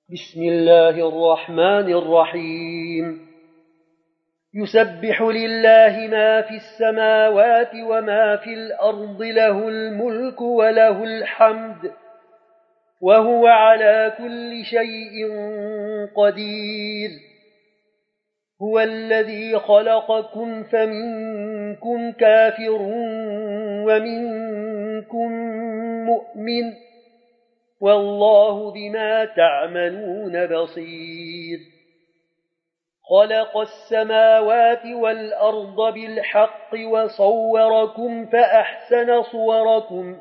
بسم الله الرحمن الرحيم يسبح لله ما في السماوات وما في الأرض له الملك وله الحمد وهو على كل شيء قدير هو الذي خلقكم فمنكم كافر ومنكم مؤمن والله بما تعملون بصير خلق السماوات والأرض بالحق وصوركم فأحسن صوركم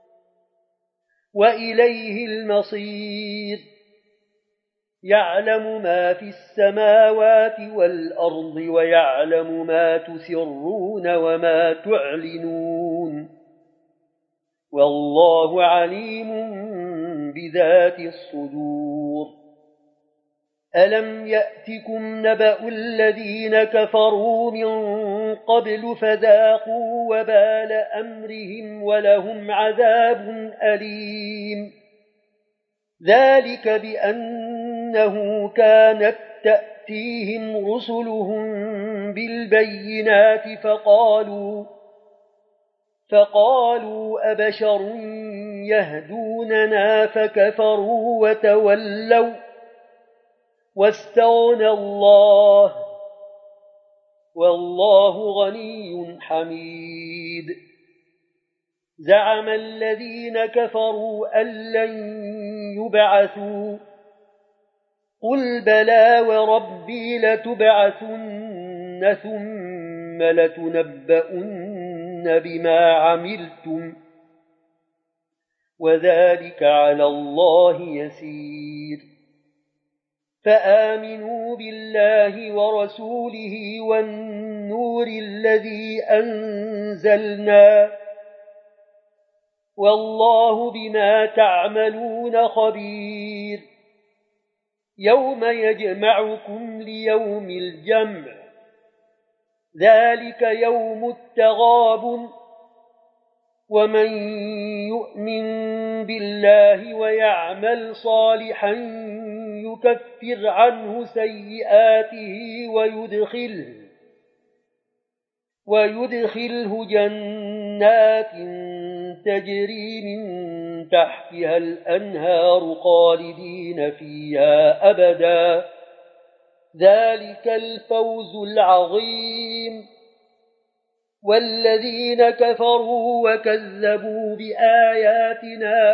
وإليه المصير يعلم ما في السماوات والأرض ويعلم ما تسرون وما تعلنون والله عليم بذات الصدور ألم يأتكم نبأ الذين كفروا من قبل فذاقوا وبال أمرهم ولهم عذاب أليم ذلك بأنه كانت تأتيهم رسلهم بالبينات فقالوا أبشر يهدوننا فكفروا وتولوا واستغنى الله والله غني حميد زعم الذين كفروا أن لن يبعثوا قل بلى وربي لتبعثن ثم لتنبؤن بما عملتم وذلك على الله يسير فآمنوا بالله ورسوله والنور الذي أنزلنا والله بما تعملون خبير يوم يجمعكم ليوم الجمع ذلك يوم التغابن ومن يؤمن بالله ويعمل صالحا يكفر عنه سيئاته ويدخله جنات تجري من تحتها الأنهار خالدين فيها أبدا ذلك الفوز العظيم والذين كفروا وكذبوا بآياتنا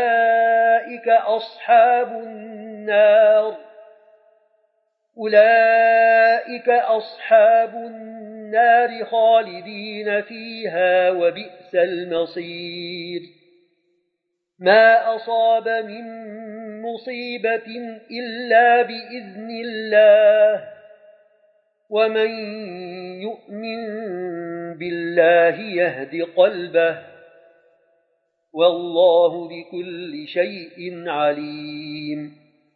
أولئك أصحاب النار خالدين فيها وبئس المصير ما أصاب من مصيبة إلا بإذن الله ومن يؤمن بالله يهد قلبه والله بكل شيء عليم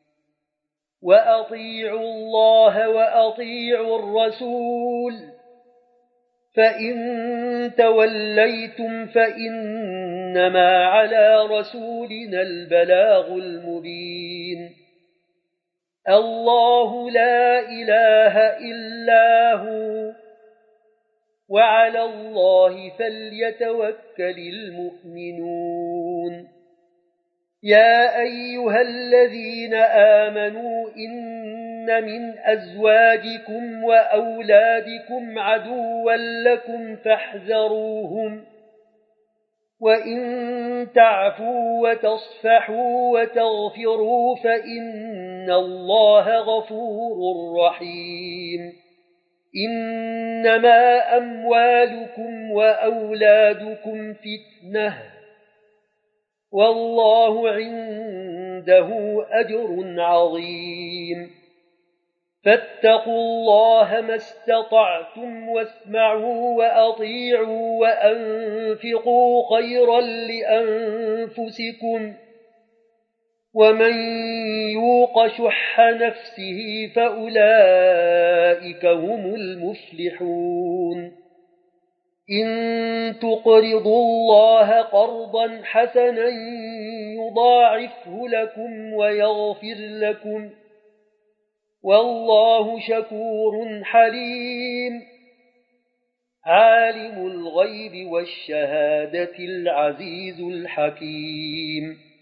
وأطيعوا الله وأطيعوا الرسول فإن توليتم فإنما على رسولنا البلاغ المبين الله لا إله إلا هو وعلى الله فليتوكل المؤمنون يا أيها الذين آمنوا إن من أزواجكم وأولادكم عدوا لكم فاحذروهم وإن تعفوا وتصفحوا وتغفروا فإن الله غفور رحيم إنما أموالكم وأولادكم فتنة والله عنده أجر عظيم فاتقوا الله ما استطعتم واسمعوا وأطيعوا وأنفقوا خيرا لأنفسكم ومن يوق شح نفسه فأولئك هم المفلحون إن تقرضوا الله قرضا حسنا يضاعفه لكم ويغفر لكم والله شكور حليم عالم الغيب والشهادة العزيز الحكيم